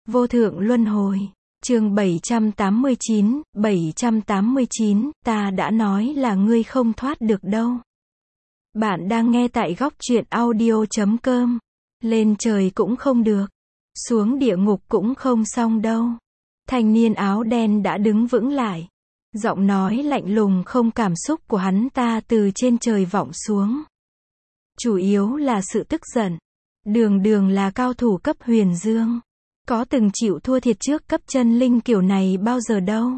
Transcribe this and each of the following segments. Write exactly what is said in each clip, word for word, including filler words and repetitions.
Vô thượng luân hồi. Chương bảy trăm tám mươi chín, bảy trăm tám mươi chín, ta đã nói là ngươi không thoát được đâu. Bạn đang nghe tại góc truyện audio chấm com. Lên trời cũng không được, xuống địa ngục cũng không xong đâu. Thanh niên áo đen đã đứng vững lại. Giọng nói lạnh lùng không cảm xúc của hắn ta từ trên trời vọng xuống. Chủ yếu là sự tức giận. Đường đường là cao thủ cấp huyền dương. Có từng chịu thua thiệt trước cấp chân linh kiểu này bao giờ đâu.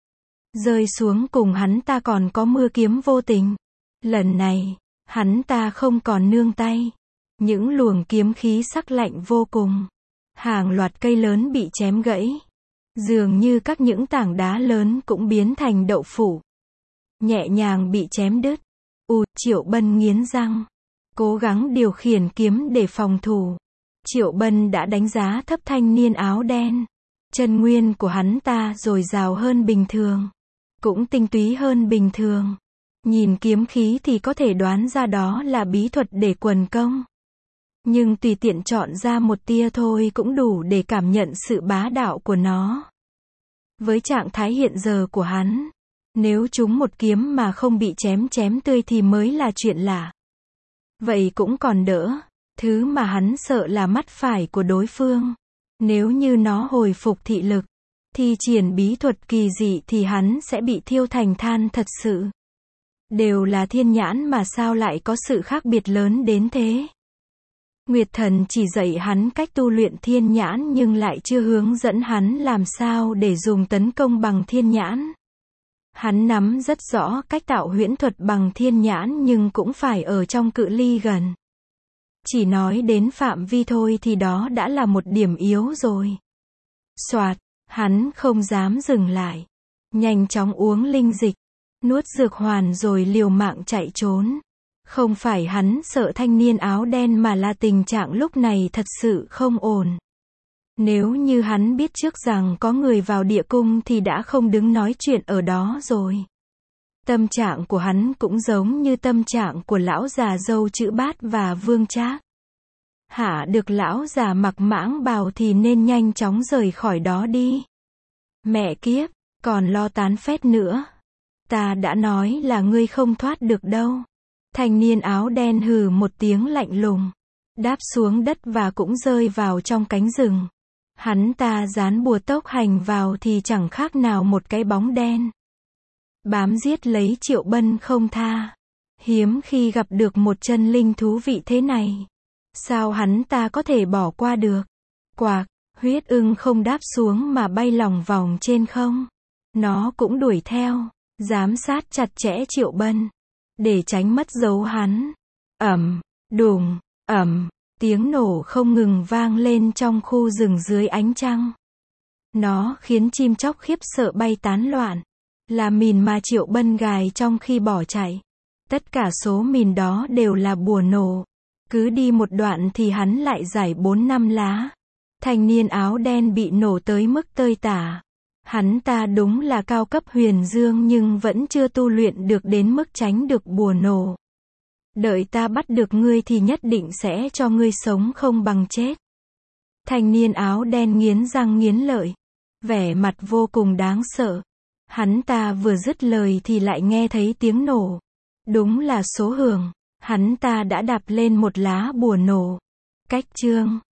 Rơi xuống cùng hắn ta còn có mưa kiếm vô tình. Lần này, hắn ta không còn nương tay. Những luồng kiếm khí sắc lạnh vô cùng. Hàng loạt cây lớn bị chém gãy. Dường như các những tảng đá lớn cũng biến thành đậu phụ. Nhẹ nhàng bị chém đứt. U, Triệu Bân nghiến răng. Cố gắng điều khiển kiếm để phòng thủ. Triệu Bân đã đánh giá thấp thanh niên áo đen. Chân nguyên của hắn ta dồi dào hơn bình thường. Cũng tinh túy hơn bình thường. Nhìn kiếm khí thì có thể đoán ra đó là bí thuật để quần công. Nhưng tùy tiện chọn ra một tia thôi cũng đủ để cảm nhận sự bá đạo của nó. Với trạng thái hiện giờ của hắn, nếu trúng một kiếm mà không bị chém chém tươi thì mới là chuyện lạ. Vậy cũng còn đỡ. Thứ mà hắn sợ là mắt phải của đối phương. Nếu như nó hồi phục thị lực, thi triển bí thuật kỳ dị thì hắn sẽ bị thiêu thành than thật sự. Đều là thiên nhãn mà sao lại có sự khác biệt lớn đến thế. Nguyệt Thần chỉ dạy hắn cách tu luyện thiên nhãn nhưng lại chưa hướng dẫn hắn làm sao để dùng tấn công bằng thiên nhãn. Hắn nắm rất rõ cách tạo huyễn thuật bằng thiên nhãn nhưng cũng phải ở trong cự ly gần. Chỉ nói đến phạm vi thôi thì đó đã là một điểm yếu rồi. Soạt, hắn không dám dừng lại. Nhanh chóng uống linh dịch, nuốt dược hoàn rồi liều mạng chạy trốn. Không phải hắn sợ thanh niên áo đen mà là tình trạng lúc này thật sự không ổn. Nếu như hắn biết trước rằng có người vào địa cung thì đã không đứng nói chuyện ở đó rồi. Tâm trạng của hắn cũng giống như tâm trạng của lão già dâu chữ Bát và Vương Trác. Hạ được lão già mặc mãng bào thì nên nhanh chóng rời khỏi đó đi. Mẹ kiếp, còn lo tán phét nữa. Ta đã nói là ngươi không thoát được đâu. Thanh niên áo đen hừ một tiếng lạnh lùng. Đáp xuống đất và cũng rơi vào trong cánh rừng. Hắn ta dán bùa tốc hành vào thì chẳng khác nào một cái bóng đen. Bám giết lấy Triệu Bân không tha. Hiếm khi gặp được một chân linh thú vị thế này. Sao hắn ta có thể bỏ qua được? Quạc, huyết ưng không đáp xuống mà bay lòng vòng trên không. Nó cũng đuổi theo, giám sát chặt chẽ Triệu Bân. Để tránh mất dấu hắn. Ầm, đùng, ầm, tiếng nổ không ngừng vang lên trong khu rừng dưới ánh trăng. Nó khiến chim chóc khiếp sợ bay tán loạn. Là mìn mà Triệu Bân gài trong khi bỏ chạy. Tất cả số mìn đó đều là bùa nổ. Cứ đi một đoạn thì hắn lại giải bốn năm lá. Thanh niên áo đen bị nổ tới mức tơi tả. Hắn ta đúng là cao cấp huyền dương nhưng vẫn chưa tu luyện được đến mức tránh được bùa nổ. Đợi ta bắt được ngươi thì nhất định sẽ cho ngươi sống không bằng chết. Thanh niên áo đen nghiến răng nghiến lợi. Vẻ mặt vô cùng đáng sợ. Hắn ta vừa dứt lời thì lại nghe thấy tiếng nổ. Đúng là số hưởng. Hắn ta đã đạp lên một lá bùa nổ. Cách chương